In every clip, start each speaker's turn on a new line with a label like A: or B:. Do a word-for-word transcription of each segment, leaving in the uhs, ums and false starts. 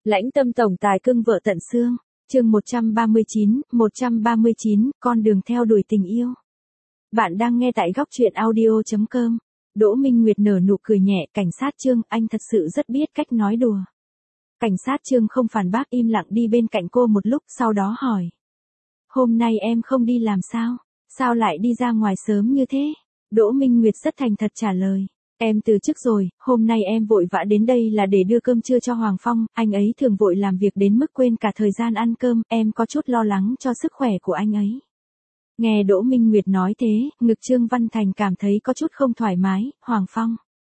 A: Lãnh tâm tổng tài cưng vợ tận xương, chương một trăm ba mươi chín, một trăm ba mươi chín, con đường theo đuổi tình yêu. Bạn đang nghe tại góc truyện audio chấm com. Đỗ Minh Nguyệt nở nụ cười nhẹ, cảnh sát Trương, anh thật sự rất biết cách nói đùa. Cảnh sát Trương không phản bác, im lặng đi bên cạnh cô một lúc, sau đó hỏi. Hôm nay em không đi làm sao? Sao lại đi ra ngoài sớm như thế? Đỗ Minh Nguyệt rất thành thật trả lời. Em từ chức rồi, hôm nay em vội vã đến đây là để đưa cơm trưa cho Hoàng Phong, anh ấy thường vội làm việc đến mức quên cả thời gian ăn cơm, em có chút lo lắng cho sức khỏe của anh ấy. Nghe Đỗ Minh Nguyệt nói thế, ngực Trương Văn Thành cảm thấy có chút không thoải mái. Hoàng Phong.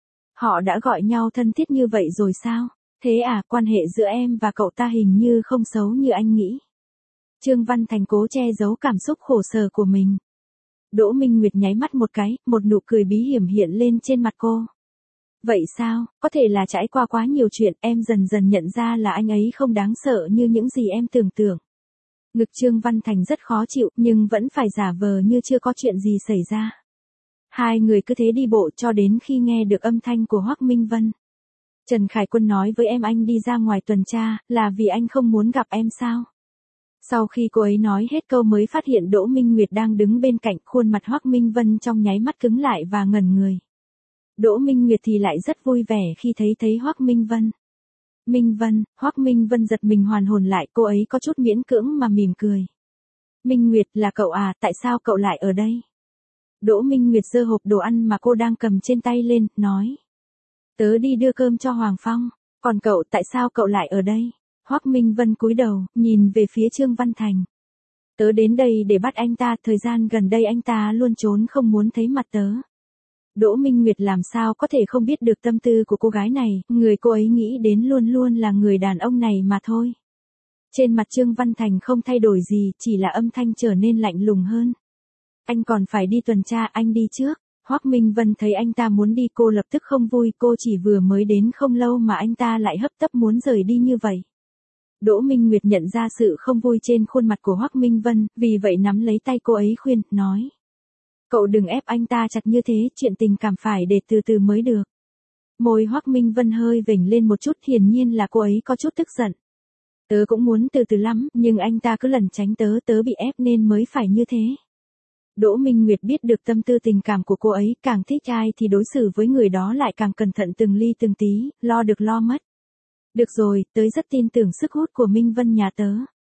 A: Họ đã gọi nhau thân thiết như vậy rồi sao? Thế à, quan hệ giữa em và cậu ta hình như không xấu như anh nghĩ. Trương Văn Thành cố che giấu cảm xúc khổ sở của mình. Đỗ Minh Nguyệt nháy mắt một cái, một nụ cười bí hiểm hiện lên trên mặt cô. Vậy sao, có thể là trải qua quá nhiều chuyện, em dần dần nhận ra là anh ấy không đáng sợ như những gì em tưởng tượng. Ngực Trương Văn Thành rất khó chịu, nhưng vẫn phải giả vờ như chưa có chuyện gì xảy ra. Hai người cứ thế đi bộ cho đến khi nghe được âm thanh của Hoắc Minh Vân. Trần Khải Quân nói với em anh đi ra ngoài tuần tra, là vì anh không muốn gặp em sao? Sau khi cô ấy nói hết câu mới phát hiện Đỗ Minh Nguyệt đang đứng bên cạnh, khuôn mặt Hoắc Minh Vân trong nháy mắt cứng lại và ngẩn người. Đỗ Minh Nguyệt thì lại rất vui vẻ khi thấy thấy Hoắc Minh Vân. Minh Vân, Hoắc Minh Vân giật mình hoàn hồn lại, cô ấy có chút miễn cưỡng mà mỉm cười. Minh Nguyệt, là cậu à, tại sao cậu lại ở đây? Đỗ Minh Nguyệt giơ hộp đồ ăn mà cô đang cầm trên tay lên, nói. Tớ đi đưa cơm cho Hoàng Phong, còn cậu, tại sao cậu lại ở đây? Hoắc Minh Vân cúi đầu, nhìn về phía Trương Văn Thành. Tớ đến đây để bắt anh ta, thời gian gần đây anh ta luôn trốn không muốn thấy mặt tớ. Đỗ Minh Nguyệt làm sao có thể không biết được tâm tư của cô gái này, người cô ấy nghĩ đến luôn luôn là người đàn ông này mà thôi. Trên mặt Trương Văn Thành không thay đổi gì, chỉ là âm thanh trở nên lạnh lùng hơn. Anh còn phải đi tuần tra, anh đi trước. Hoắc Minh Vân thấy anh ta muốn đi, cô lập tức không vui, cô chỉ vừa mới đến không lâu mà anh ta lại hấp tấp muốn rời đi như vậy. Đỗ Minh Nguyệt nhận ra sự không vui trên khuôn mặt của Hoắc Minh Vân, vì vậy nắm lấy tay cô ấy khuyên, nói. Cậu đừng ép anh ta chặt như thế, chuyện tình cảm phải để từ từ mới được. Môi Hoắc Minh Vân hơi vểnh lên một chút, hiển nhiên là cô ấy có chút tức giận. Tớ cũng muốn từ từ lắm, nhưng anh ta cứ lẩn tránh tớ, tớ bị ép nên mới phải như thế. Đỗ Minh Nguyệt biết được tâm tư tình cảm của cô ấy, càng thích ai thì đối xử với người đó lại càng cẩn thận từng ly từng tí, lo được lo mất. Được rồi, tớ rất tin tưởng sức hút của Minh Vân nhà tớ.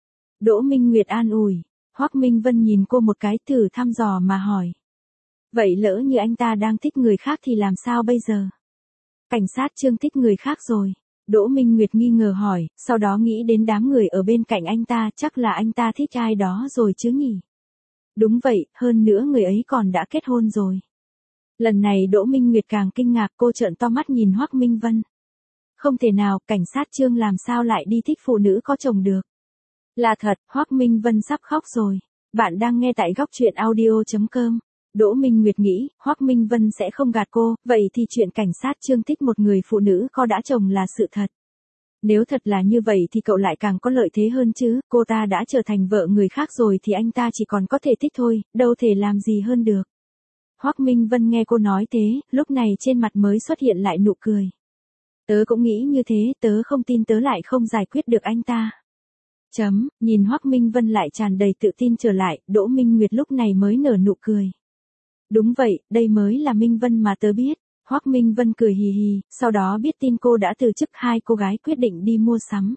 A: Đỗ Minh Nguyệt an ủi. Hoắc Minh Vân nhìn cô một cái, thử thăm dò mà hỏi. Vậy lỡ như anh ta đang thích người khác thì làm sao bây giờ? Cảnh sát Trương thích người khác rồi. Đỗ Minh Nguyệt nghi ngờ hỏi, sau đó nghĩ đến đám người ở bên cạnh anh ta, chắc là anh ta thích ai đó rồi chứ nhỉ? Đúng vậy, hơn nữa người ấy còn đã kết hôn rồi. Lần này Đỗ Minh Nguyệt càng kinh ngạc, cô trợn to mắt nhìn Hoắc Minh Vân. Không thể nào, cảnh sát Trương làm sao lại đi thích phụ nữ có chồng được. Là thật, Hoắc Minh Vân sắp khóc rồi. Bạn đang nghe tại góc truyện audio chấm com. Đỗ Minh Nguyệt nghĩ, Hoắc Minh Vân sẽ không gạt cô, vậy thì chuyện cảnh sát Trương thích một người phụ nữ có đã chồng là sự thật. Nếu thật là như vậy thì cậu lại càng có lợi thế hơn chứ, cô ta đã trở thành vợ người khác rồi thì anh ta chỉ còn có thể thích thôi, đâu thể làm gì hơn được. Hoắc Minh Vân nghe cô nói thế, lúc này trên mặt mới xuất hiện lại nụ cười. Tớ cũng nghĩ như thế, tớ không tin tớ lại không giải quyết được anh ta. Chấm, nhìn Hoắc Minh Vân lại tràn đầy tự tin trở lại, Đỗ Minh Nguyệt lúc này mới nở nụ cười. Đúng vậy, đây mới là Minh Vân mà tớ biết. Hoắc Minh Vân cười hì hì, sau đó biết tin cô đã từ chức, hai cô gái quyết định đi mua sắm.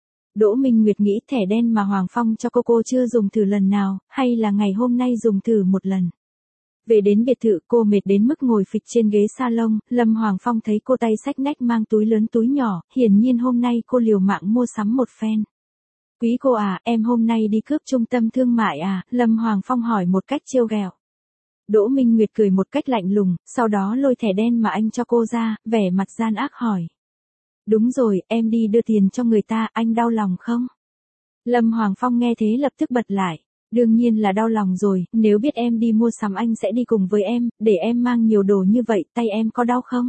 A: Đỗ Minh Nguyệt nghĩ thẻ đen mà Hoàng Phong cho cô cô chưa dùng thử lần nào, hay là ngày hôm nay dùng thử một lần. Về đến biệt thự, cô mệt đến mức ngồi phịch trên ghế salon, Lâm Hoàng Phong thấy cô tay xách nách mang túi lớn túi nhỏ, hiển nhiên hôm nay cô liều mạng mua sắm một phen. Quý cô à, em hôm nay đi cướp trung tâm thương mại à, Lâm Hoàng Phong hỏi một cách trêu ghẹo. Đỗ Minh Nguyệt cười một cách lạnh lùng, sau đó lôi thẻ đen mà anh cho cô ra, vẻ mặt gian ác hỏi. Đúng rồi, em đi đưa tiền cho người ta, anh đau lòng không? Lâm Hoàng Phong nghe thế lập tức bật lại. Đương nhiên là đau lòng rồi, nếu biết em đi mua sắm anh sẽ đi cùng với em, để em mang nhiều đồ như vậy, tay em có đau không?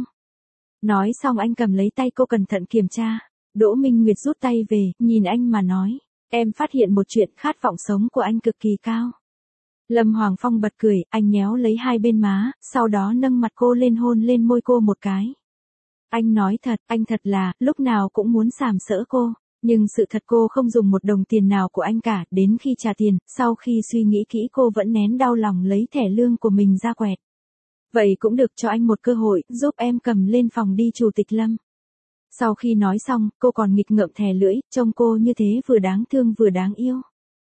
A: Nói xong anh cầm lấy tay cô cẩn thận kiểm tra. Đỗ Minh Nguyệt rút tay về, nhìn anh mà nói. Em phát hiện một chuyện, khát vọng sống của anh cực kỳ cao. Lâm Hoàng Phong bật cười, anh nhéo lấy hai bên má, sau đó nâng mặt cô lên hôn lên môi cô một cái. Anh nói thật, anh thật là, lúc nào cũng muốn sàm sỡ cô. Nhưng sự thật cô không dùng một đồng tiền nào của anh cả, đến khi trả tiền, sau khi suy nghĩ kỹ cô vẫn nén đau lòng lấy thẻ lương của mình ra quẹt. Vậy cũng được, cho anh một cơ hội, giúp em cầm lên phòng đi Chủ tịch Lâm. Sau khi nói xong, cô còn nghịch ngợm thè lưỡi, trông cô như thế vừa đáng thương vừa đáng yêu.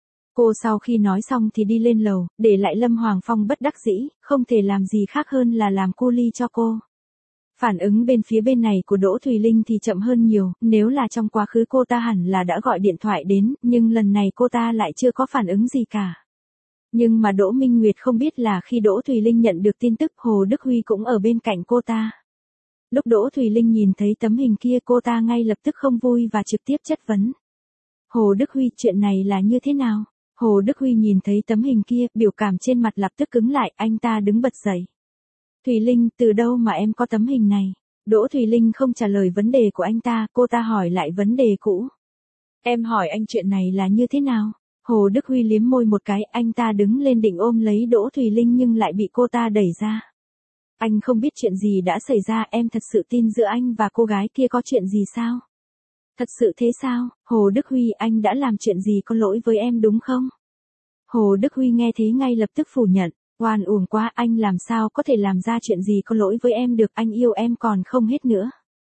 A: Cô sau khi nói xong thì đi lên lầu, để lại Lâm Hoàng Phong bất đắc dĩ, không thể làm gì khác hơn là làm cu li cho cô. Phản ứng bên phía bên này của Đỗ Thùy Linh thì chậm hơn nhiều, nếu là trong quá khứ cô ta hẳn là đã gọi điện thoại đến, nhưng lần này cô ta lại chưa có phản ứng gì cả. Nhưng mà Đỗ Minh Nguyệt không biết là khi Đỗ Thùy Linh nhận được tin tức Hồ Đức Huy cũng ở bên cạnh cô ta. Lúc Đỗ Thùy Linh nhìn thấy tấm hình kia cô ta ngay lập tức không vui và trực tiếp chất vấn. Hồ Đức Huy, chuyện này là như thế nào? Hồ Đức Huy nhìn thấy tấm hình kia, biểu cảm trên mặt lập tức cứng lại, anh ta đứng bật dậy. Thùy Linh, từ đâu mà em có tấm hình này? Đỗ Thùy Linh không trả lời vấn đề của anh ta, cô ta hỏi lại vấn đề cũ. Em hỏi anh chuyện này là như thế nào? Hồ Đức Huy liếm môi một cái, anh ta đứng lên định ôm lấy Đỗ Thùy Linh nhưng lại bị cô ta đẩy ra. Anh không biết chuyện gì đã xảy ra, em thật sự tin giữa anh và cô gái kia có chuyện gì sao? Thật sự thế sao? Hồ Đức Huy, anh đã làm chuyện gì có lỗi với em đúng không? Hồ Đức Huy nghe thế ngay lập tức phủ nhận. Oan uổng quá, anh làm sao có thể làm ra chuyện gì có lỗi với em được, anh yêu em còn không hết nữa.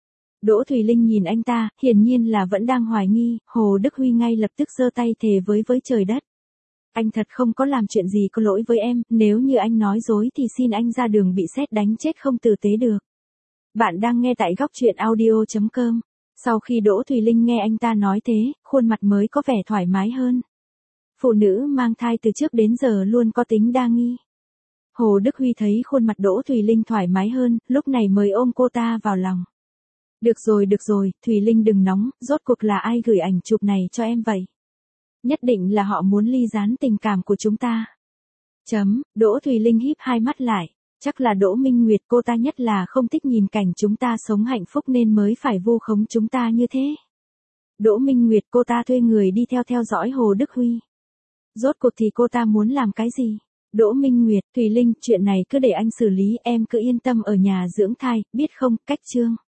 A: Đỗ Thùy Linh nhìn anh ta, hiển nhiên là vẫn đang hoài nghi, Hồ Đức Huy ngay lập tức giơ tay thề với với trời đất. Anh thật không có làm chuyện gì có lỗi với em, nếu như anh nói dối thì xin anh ra đường bị sét đánh chết không tử tế được. Bạn đang nghe tại góc truyện audio chấm com. Sau khi Đỗ Thùy Linh nghe anh ta nói thế, khuôn mặt mới có vẻ thoải mái hơn. Phụ nữ mang thai từ trước đến giờ luôn có tính đa nghi. Hồ Đức Huy thấy khuôn mặt Đỗ Thùy Linh thoải mái hơn, lúc này mới ôm cô ta vào lòng. Được rồi, được rồi, Thùy Linh đừng nóng, rốt cuộc là ai gửi ảnh chụp này cho em vậy? Nhất định là họ muốn ly gián tình cảm của chúng ta. Chấm, Đỗ Thùy Linh híp hai mắt lại. Chắc là Đỗ Minh Nguyệt, cô ta nhất là không thích nhìn cảnh chúng ta sống hạnh phúc nên mới phải vu khống chúng ta như thế. Đỗ Minh Nguyệt, cô ta thuê người đi theo theo dõi Hồ Đức Huy. Rốt cuộc thì cô ta muốn làm cái gì? Đỗ Minh Nguyệt, Thùy Linh, chuyện này cứ để anh xử lý, em cứ yên tâm ở nhà dưỡng thai, biết không, cách chương.